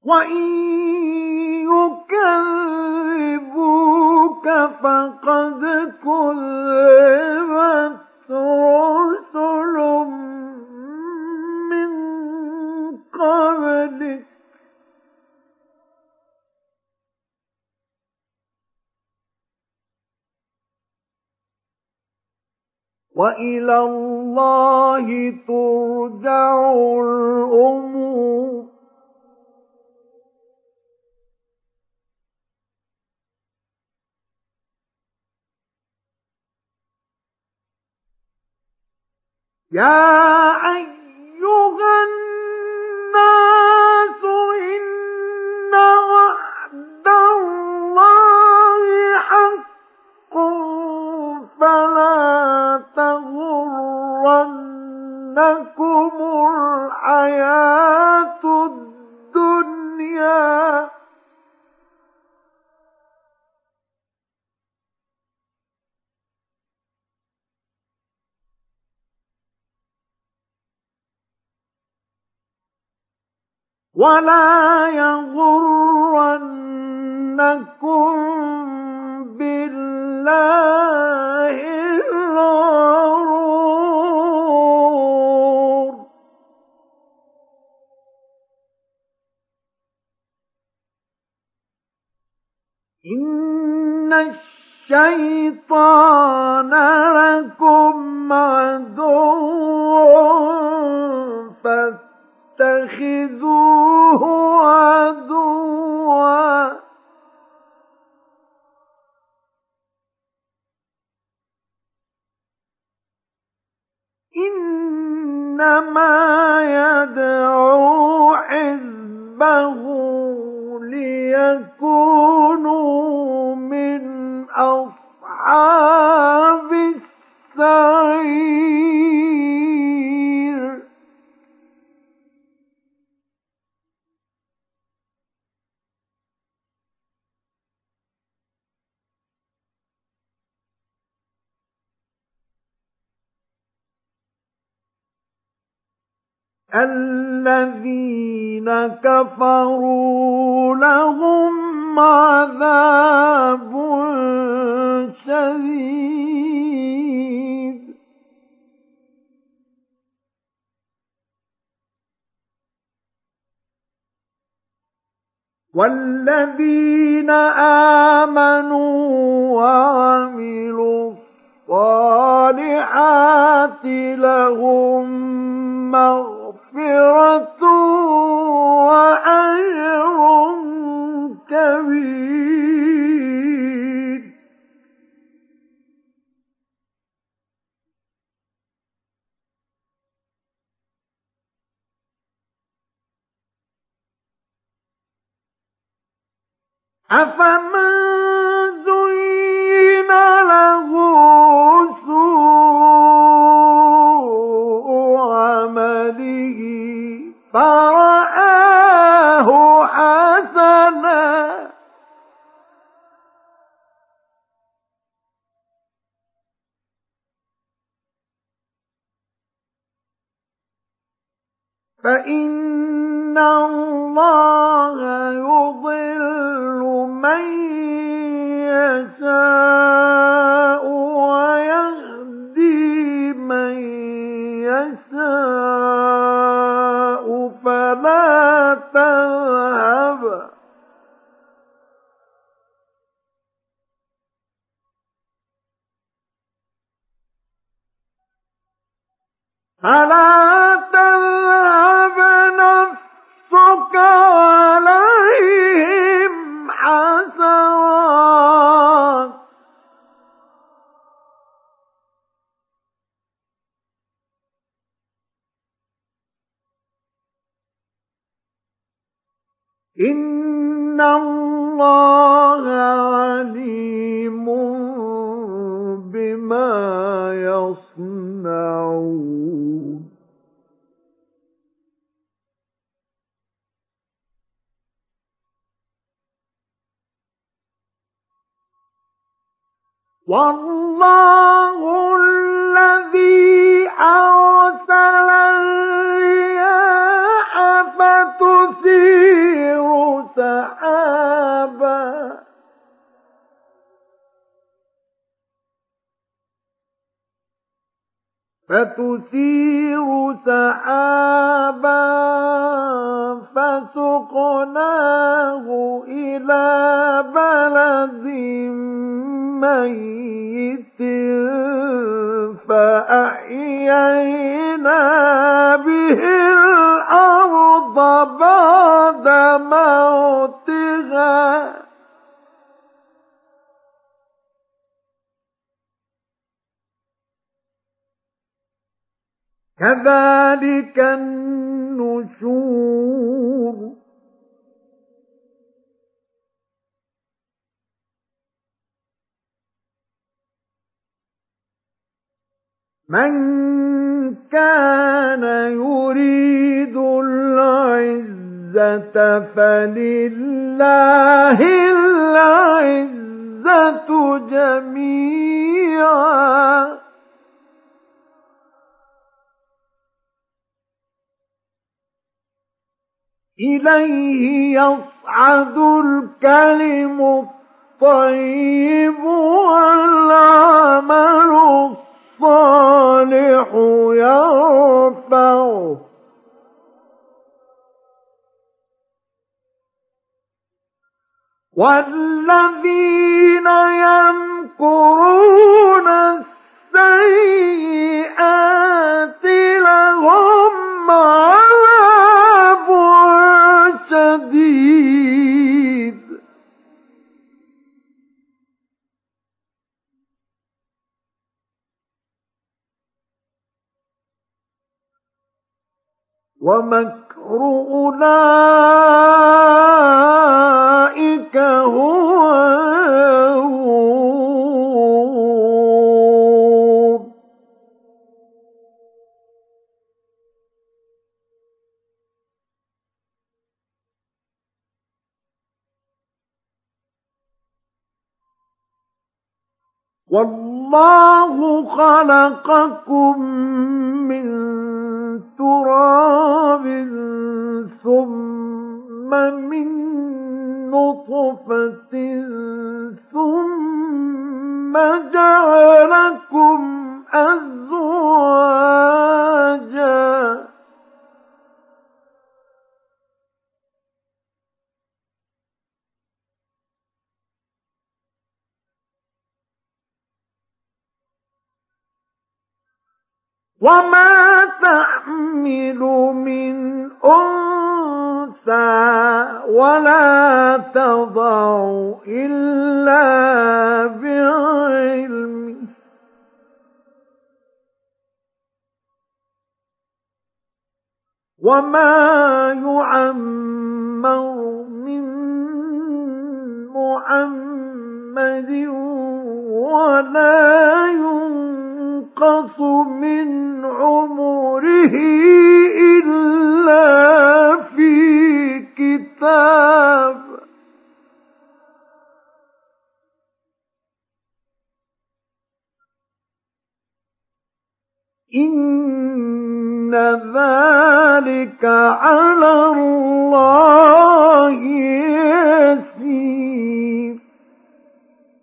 وَإِن يُكَذِّبُوكَ فَقَدْ كُذِّبَتْ رُسُلٌ مِّن قَبْلِكَ وَإِلَى اللَّهِ تُرْجَعُ الْأُمُورُ يَا أَيُّهَا النَّاسُ إِنَّ وَعْدَ اللَّهِ حَقٌّ فَلَا تَغُرَّنَّكُمُ الْحَيَاةُ الدُّنْيَا وَلَا يَغُرَّنَّكُم بِاللَّهِ الْغَرُورُ إِنَّ الشَّيْطَانَ لَكُمْ عَدُوٌّ فَاتَّخِذُوهُ عَدُوًّا إِنَّمَا يَدْعُو حِزْبَهُ لِيَكُونُوا مِنْ أَصْحَابِ السَّعِيرِ الَّذِينَ كَفَرُوا لَهُمْ عَذَابٌ شَدِيدٌ وَالَّذِينَ آمَنُوا وَعَمِلُوا الصَّالِحَاتِ لَهُم مَّغْفِرَةٌ وَأَجْرٌ كَبِيرٌ أَفَمَن زُيِّنَ لَهُ سُوءُ عَمَلِهِ فَرَآهُ حَسَنًا فَإِنَّ اللَّهَ يُضِلُّ مَن يَشَاءُ وَيَهْدِي مَن يَشَاءُ فَلَا تَذْهَبْ نَفْسُكَ عَلَيْهِمْ حَسَرَاتٍ إِنَّ اللَّهَ عَلِيمٌ بِمَا يَصْنَعُونَ وَاللَّهُ الَّذِي أَرْسَلَ الرِّيَاحَ فَتُثِيرُ سحابا فتثير سحابا فسقناه إلى بلد ميت فأحيينا به الأرض بعد موتها كذلك النشور من كان يريد العزة فلله العزة جميعا إليه يصعد الكلم الطيب والعمل الصالح يرفعه والذين يمكرون السيئات لهم عذاب شديد ومكر أولئك هو يبور والله خلقكم من تراب ثم من نطفة ثم جعلكم أزواجا وما تحمل من أنثى ولا تضع إلا بعلمه وما يعمر من محمد ولا ينقص من عمره إلا في كتاب إن ذلك على الله يسير